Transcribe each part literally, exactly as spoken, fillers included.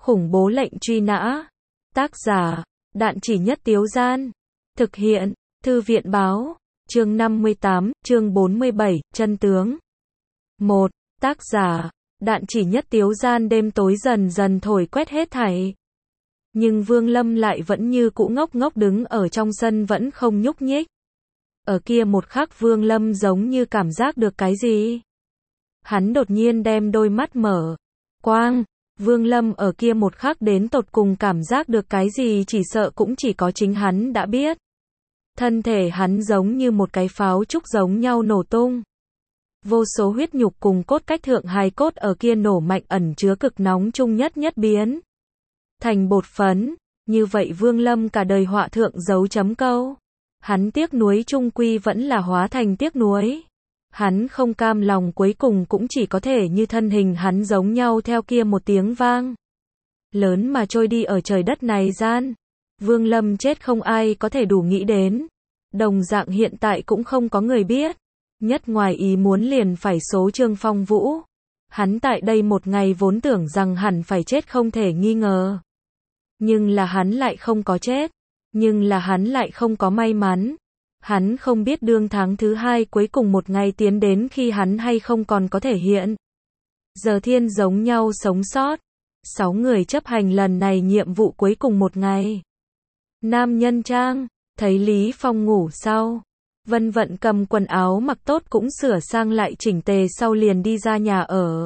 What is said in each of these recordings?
Khủng bố lệnh truy nã. Tác giả, Đạn Chỉ Nhất Tiếu Gian. Thực hiện, Thư viện báo. Chương năm mươi tám, chương bốn mươi bảy, chân tướng. một. Tác giả, Đạn Chỉ Nhất Tiếu Gian. Đêm tối dần dần thổi quét hết thảy. Nhưng Vương Lâm lại vẫn như cũ ngốc ngốc đứng ở trong sân vẫn không nhúc nhích. Ở kia một khắc Vương Lâm giống như cảm giác được cái gì. Hắn đột nhiên đem đôi mắt mở. Quang, Vương Lâm ở kia một khắc đến tột cùng cảm giác được cái gì chỉ sợ cũng chỉ có chính hắn đã biết. Thân thể hắn giống như một cái pháo trúc giống nhau nổ tung. Vô số huyết nhục cùng cốt cách thượng hài cốt ở kia nổ mạnh ẩn chứa cực nóng chung nhất nhất biến thành bột phấn. Như vậy Vương Lâm cả đời họa thượng dấu chấm câu. Hắn tiếc nuối chung quy vẫn là hóa thành tiếc nuối. Hắn không cam lòng cuối cùng cũng chỉ có thể như thân hình hắn giống nhau theo kia một tiếng vang lớn mà trôi đi ở trời đất này gian. Vương Lâm chết không ai có thể đủ nghĩ đến. Đồng dạng hiện tại cũng không có người biết. Nhất ngoài ý muốn liền phải số Trương Phong Vũ. Hắn tại đây một ngày vốn tưởng rằng hẳn phải chết không thể nghi ngờ. Nhưng là hắn lại không có chết. Nhưng là hắn lại không có may mắn. Hắn không biết đương tháng thứ hai cuối cùng một ngày tiến đến khi hắn hay không còn có thể hiện. Giờ thiên giống nhau sống sót. Sáu người chấp hành lần này nhiệm vụ cuối cùng một ngày. Nam Nhân Trang, thấy Lý Phong ngủ sau. Vân Vận cầm quần áo mặc tốt cũng sửa sang lại chỉnh tề sau liền đi ra nhà ở.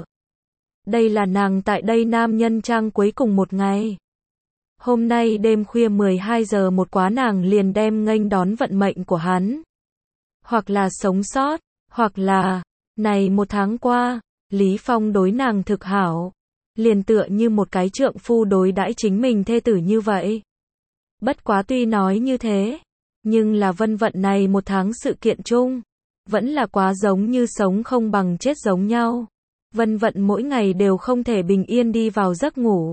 Đây là nàng tại đây Nam Nhân Trang cuối cùng một ngày. Hôm nay đêm khuya mười hai giờ một quá nàng liền đem nghênh đón vận mệnh của hắn. Hoặc là sống sót, hoặc là, này một tháng qua, Lý Phong đối nàng thực hảo. Liền tựa như một cái trượng phu đối đãi chính mình thê tử như vậy. Bất quá tuy nói như thế, nhưng là Vân Vận này một tháng sự kiện chung, vẫn là quá giống như sống không bằng chết giống nhau. Vân Vận mỗi ngày đều không thể bình yên đi vào giấc ngủ.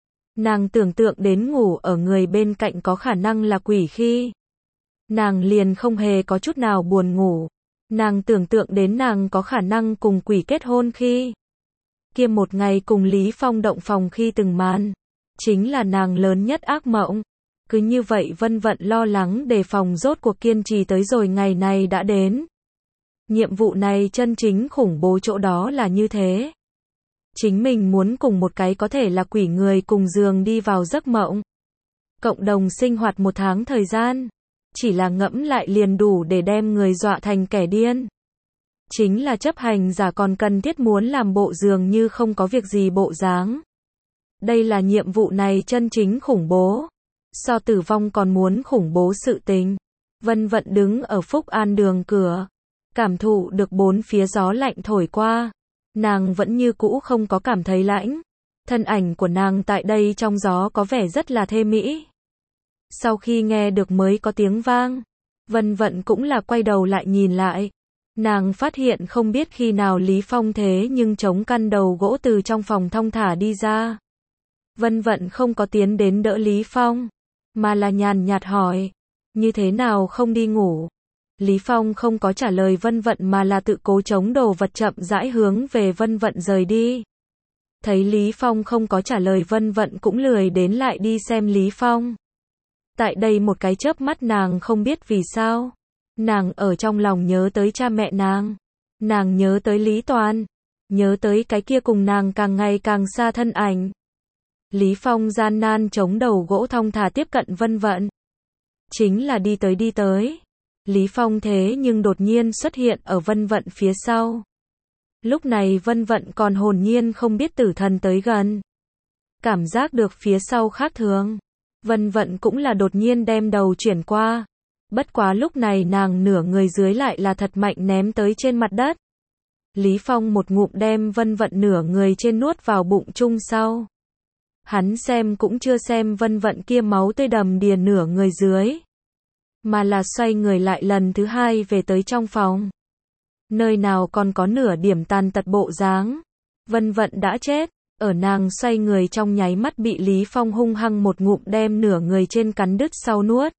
Nàng tưởng tượng đến ngủ ở người bên cạnh có khả năng là quỷ khi. Nàng liền không hề có chút nào buồn ngủ. Nàng tưởng tượng đến nàng có khả năng cùng quỷ kết hôn khi. Kia một ngày cùng Lý Phong động phòng khi từng màn. Chính là nàng lớn nhất ác mộng. Cứ như vậy Vân Vận lo lắng đề phòng rốt cuộc kiên trì tới rồi ngày này đã đến. Nhiệm vụ này chân chính khủng bố chỗ đó là như thế. Chính mình muốn cùng một cái có thể là quỷ người cùng giường đi vào giấc mộng. Cộng đồng sinh hoạt một tháng thời gian. Chỉ là ngẫm lại liền đủ để đem người dọa thành kẻ điên. Chính là chấp hành giả còn cần thiết muốn làm bộ dường như không có việc gì bộ dáng. Đây là nhiệm vụ này chân chính khủng bố. So tử vong còn muốn khủng bố sự tình. Vân Vận đứng ở Phúc An đường cửa. Cảm thụ được bốn phía gió lạnh thổi qua. Nàng vẫn như cũ không có cảm thấy lạnh. Thân ảnh của nàng tại đây trong gió có vẻ rất là thê mỹ. Sau khi nghe được mới có tiếng vang, Vân Vận cũng là quay đầu lại nhìn lại. Nàng phát hiện không biết khi nào Lý Phong thế nhưng chống căn đầu gỗ từ trong phòng thong thả đi ra. Vân Vận không có tiến đến đỡ Lý Phong, mà là nhàn nhạt hỏi, như thế nào không đi ngủ? Lý Phong không có trả lời Vân Vận mà là tự cố chống đồ vật chậm rãi hướng về Vân Vận rời đi. Thấy Lý Phong không có trả lời Vân Vận cũng lười đến lại đi xem Lý Phong. Tại đây một cái chớp mắt nàng không biết vì sao. Nàng ở trong lòng nhớ tới cha mẹ nàng. Nàng nhớ tới Lý Toàn. Nhớ tới cái kia cùng nàng càng ngày càng xa thân ảnh. Lý Phong gian nan chống đầu gỗ thong thả tiếp cận Vân Vận. Chính là đi tới đi tới. Lý Phong thế nhưng đột nhiên xuất hiện ở Vân Vận phía sau. Lúc này Vân Vận còn hồn nhiên không biết tử thần tới gần. Cảm giác được phía sau khác thường. Vân Vận cũng là đột nhiên đem đầu chuyển qua. Bất quá lúc này nàng nửa người dưới lại là thật mạnh ném tới trên mặt đất. Lý Phong một ngụm đem Vân Vận nửa người trên nuốt vào bụng chung sau. Hắn xem cũng chưa xem Vân Vận kia máu tươi đầm đìa nửa người dưới. Mà là xoay người lại lần thứ hai về tới trong phòng. Nơi nào còn có nửa điểm tàn tật bộ dáng. Vân Vận đã chết. Ở nàng xoay người trong nháy mắt bị Lý Phong hung hăng một ngụm đem nửa người trên cắn đứt sau nuốt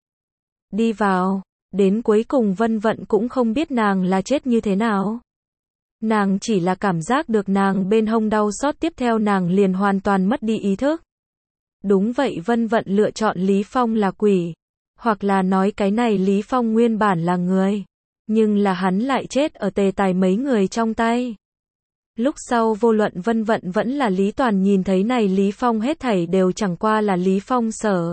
đi vào. Đến cuối cùng Vân Vận cũng không biết nàng là chết như thế nào. Nàng chỉ là cảm giác được nàng bên hông đau xót, tiếp theo nàng liền hoàn toàn mất đi ý thức. Đúng vậy, Vân Vận lựa chọn Lý Phong là quỷ. Hoặc là nói cái này Lý Phong nguyên bản là người. Nhưng là hắn lại chết ở tề tài mấy người trong tay. Lúc sau vô luận Vân Vận vẫn là Lý Toàn nhìn thấy này Lý Phong hết thảy đều chẳng qua là Lý Phong sở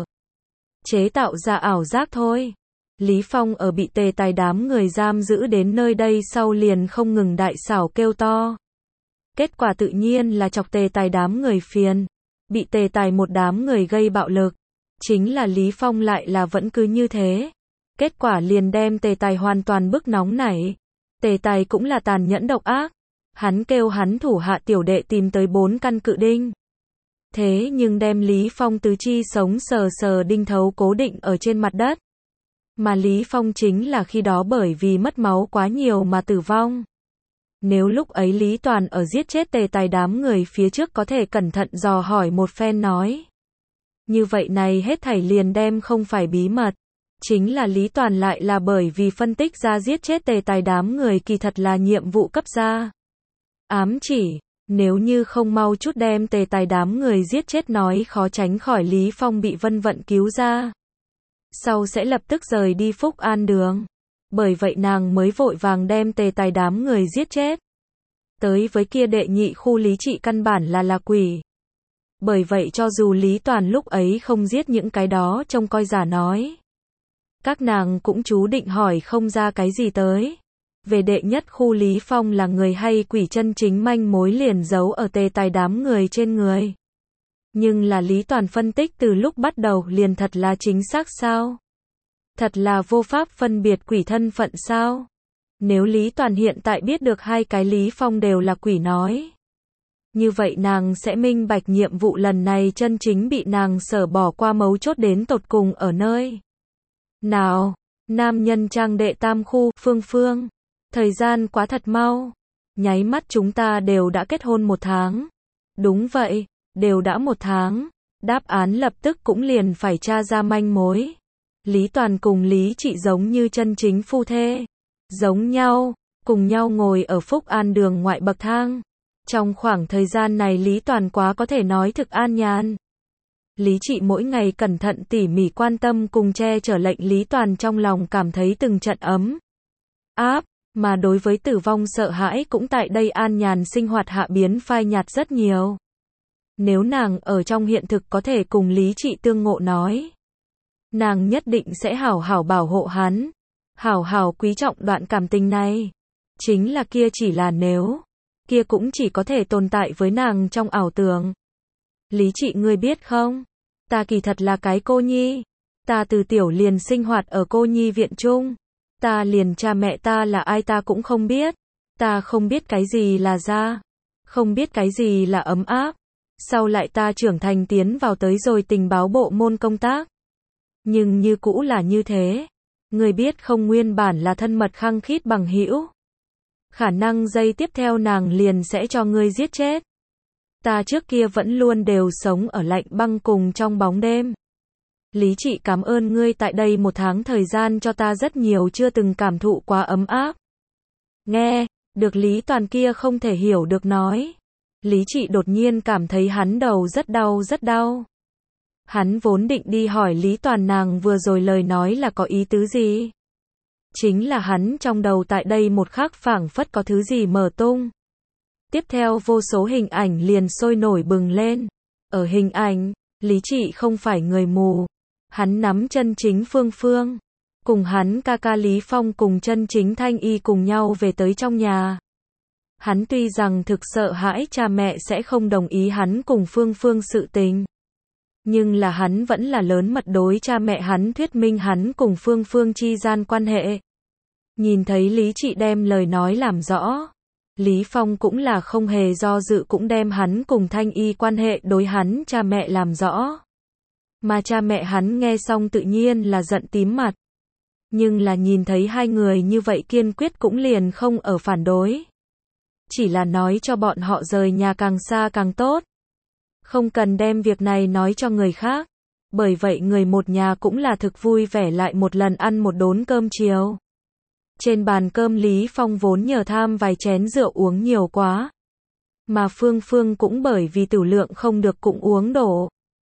chế tạo ra ảo giác thôi. Lý Phong ở bị tề tài đám người giam giữ đến nơi đây sau liền không ngừng đại xảo kêu to. Kết quả tự nhiên là chọc tề tài đám người phiền. Bị tề tài một đám người gây bạo lực. Chính là Lý Phong lại là vẫn cứ như thế. Kết quả liền đem tề tài hoàn toàn bức nóng nảy. Tề tài cũng là tàn nhẫn độc ác. Hắn kêu hắn thủ hạ tiểu đệ tìm tới bốn căn cự đinh. Thế nhưng đem Lý Phong tứ chi sống sờ sờ đinh thấu cố định ở trên mặt đất. Mà Lý Phong chính là khi đó bởi vì mất máu quá nhiều mà tử vong. Nếu lúc ấy Lý Toàn ở giết chết tề tài đám người phía trước có thể cẩn thận dò hỏi một phen nói. Như vậy này hết thảy liền đem không phải bí mật. Chính là Lý Toàn lại là bởi vì phân tích ra giết chết tề tài đám người kỳ thật là nhiệm vụ cấp ra. Ám chỉ, nếu như không mau chút đem tề tài đám người giết chết nói khó tránh khỏi Lý Phong bị Vân Vận cứu ra. Sau sẽ lập tức rời đi Phúc An đường. Bởi vậy nàng mới vội vàng đem tề tài đám người giết chết. Tới với kia đệ nhị khu Lý Trị căn bản là là quỷ. Bởi vậy cho dù Lý Toàn lúc ấy không giết những cái đó trông coi giả nói. Các nàng cũng chú định hỏi không ra cái gì tới. Về đệ nhất khu Lý Phong là người hay quỷ chân chính manh mối liền giấu ở tề tài đám người trên người. Nhưng là Lý Toàn phân tích từ lúc bắt đầu liền thật là chính xác sao? Thật là vô pháp phân biệt quỷ thân phận sao? Nếu Lý Toàn hiện tại biết được hai cái Lý Phong đều là quỷ nói. Như vậy nàng sẽ minh bạch nhiệm vụ lần này chân chính bị nàng sở bỏ qua mấu chốt đến tột cùng ở nơi. Nào, nam nhân trang đệ tam khu, Phương Phương. Thời gian quá thật mau. Nháy mắt chúng ta đều đã kết hôn một tháng. Đúng vậy, đều đã một tháng. Đáp án lập tức cũng liền phải tra ra manh mối. Lý Toàn cùng Lý Trị giống như chân chính phu thê. Giống nhau, cùng nhau ngồi ở Phúc An đường ngoại bậc thang. Trong khoảng thời gian này Lý Toàn quá có thể nói thực an nhàn. Lý Trị mỗi ngày cẩn thận tỉ mỉ quan tâm cùng che chở lệnh Lý Toàn trong lòng cảm thấy từng trận ấm áp, mà đối với tử vong sợ hãi cũng tại đây an nhàn sinh hoạt hạ biến phai nhạt rất nhiều. Nếu nàng ở trong hiện thực có thể cùng Lý Trị tương ngộ nói, nàng nhất định sẽ hảo hảo bảo hộ hắn, hảo hảo quý trọng đoạn cảm tình này. Chính là kia chỉ là nếu, kia cũng chỉ có thể tồn tại với nàng trong ảo tưởng. Lý Trị ngươi biết không, ta kỳ thật là cái cô nhi, ta từ tiểu liền sinh hoạt ở cô nhi viện chung, ta liền cha mẹ ta là ai ta cũng không biết, ta không biết cái gì là gia, không biết cái gì là ấm áp, sau lại ta trưởng thành tiến vào tới rồi tình báo bộ môn công tác. Nhưng như cũ là như thế, người biết không nguyên bản là thân mật khăng khít bằng hữu. Khả năng giây tiếp theo nàng liền sẽ cho ngươi giết chết. Ta trước kia vẫn luôn đều sống ở lạnh băng cùng trong bóng đêm. Lý Trị cảm ơn ngươi tại đây một tháng thời gian cho ta rất nhiều chưa từng cảm thụ quá ấm áp. Nghe, được Lý Toàn kia không thể hiểu được nói. Lý Trị đột nhiên cảm thấy hắn đầu rất đau rất đau. Hắn vốn định đi hỏi Lý Toàn nàng vừa rồi lời nói là có ý tứ gì. Chính là hắn trong đầu tại đây một khắc phảng phất có thứ gì mở tung. Tiếp theo vô số hình ảnh liền sôi nổi bừng lên. Ở hình ảnh, Lý Trị không phải người mù. Hắn nắm chân chính Phương Phương. Cùng hắn ca ca Lý Phong cùng chân chính Thanh Y cùng nhau về tới trong nhà. Hắn tuy rằng thực sợ hãi cha mẹ sẽ không đồng ý hắn cùng Phương Phương sự tình. Nhưng là hắn vẫn là lớn mật đối cha mẹ hắn thuyết minh hắn cùng Phương Phương chi gian quan hệ. Nhìn thấy Lý Trị đem lời nói làm rõ. Lý Phong cũng là không hề do dự cũng đem hắn cùng Thanh Y quan hệ đối hắn cha mẹ làm rõ. Mà cha mẹ hắn nghe xong tự nhiên là giận tím mặt. Nhưng là nhìn thấy hai người như vậy kiên quyết cũng liền không ở phản đối. Chỉ là nói cho bọn họ rời nhà càng xa càng tốt. Không cần đem việc này nói cho người khác. Bởi vậy người một nhà cũng là thực vui vẻ lại một lần ăn một đốn cơm chiều. Trên bàn cơm Lý Phong vốn nhờ tham vài chén rượu uống nhiều quá. Mà Phương Phương cũng bởi vì tử lượng không được cũng uống đổ.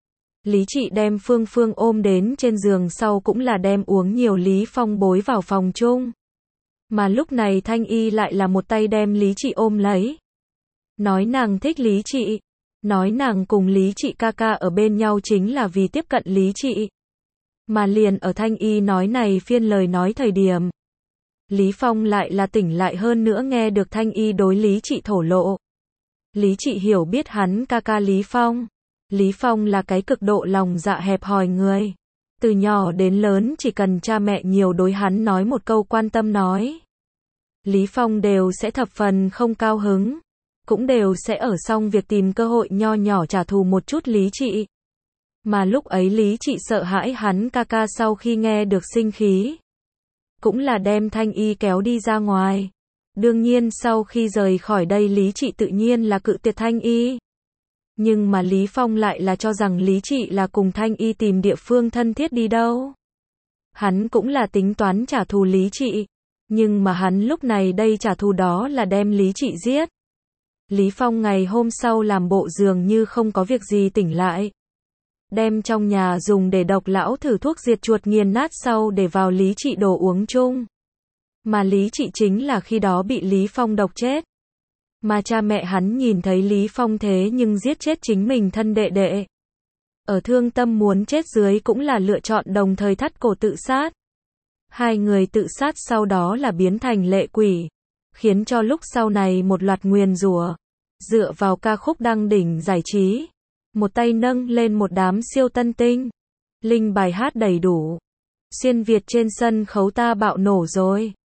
Lý Trị đem Phương Phương ôm đến trên giường sau cũng là đem uống nhiều Lý Phong bối vào phòng chung. Mà lúc này Thanh Y lại là một tay đem Lý Trị ôm lấy. Nói nàng thích Lý Trị. Nói nàng cùng Lý Trị ca ca ở bên nhau chính là vì tiếp cận Lý Trị. Mà liền ở Thanh Y nói này phiên lời nói thời điểm. Lý Phong lại là tỉnh lại hơn nữa nghe được Thanh Y đối Lý Trị thổ lộ. Lý Trị hiểu biết hắn ca ca Lý Phong. Lý Phong là cái cực độ lòng dạ hẹp hòi người. Từ nhỏ đến lớn chỉ cần cha mẹ nhiều đối hắn nói một câu quan tâm nói. Lý Phong đều sẽ thập phần không cao hứng. Cũng đều sẽ ở xong việc tìm cơ hội nho nhỏ trả thù một chút Lý Trị. Mà lúc ấy Lý Trị sợ hãi hắn ca ca sau khi nghe được sinh khí. Cũng là đem Thanh Y kéo đi ra ngoài. Đương nhiên sau khi rời khỏi đây Lý Trị tự nhiên là cự tuyệt Thanh Y. Nhưng mà Lý Phong lại là cho rằng Lý Trị là cùng Thanh Y tìm địa phương thân thiết đi đâu. Hắn cũng là tính toán trả thù Lý Trị. Nhưng mà hắn lúc này đây trả thù đó là đem Lý Trị giết. Lý Phong ngày hôm sau làm bộ dường như không có việc gì tỉnh lại. Đem trong nhà dùng để độc lão thử thuốc diệt chuột nghiền nát sau để vào Lý Trị đồ uống chung. Mà Lý Trị chính là khi đó bị Lý Phong độc chết. Mà cha mẹ hắn nhìn thấy Lý Phong thế nhưng giết chết chính mình thân đệ đệ. Ở thương tâm muốn chết dưới cũng là lựa chọn đồng thời thắt cổ tự sát. Hai người tự sát sau đó là biến thành lệ quỷ. Khiến cho lúc sau này một loạt nguyền rủa. Dựa vào ca khúc đăng đỉnh giải trí. Một tay nâng lên một đám siêu tân tinh. Linh bài hát đầy đủ. Xuyên Việt trên sân khấu ta bạo nổ rồi.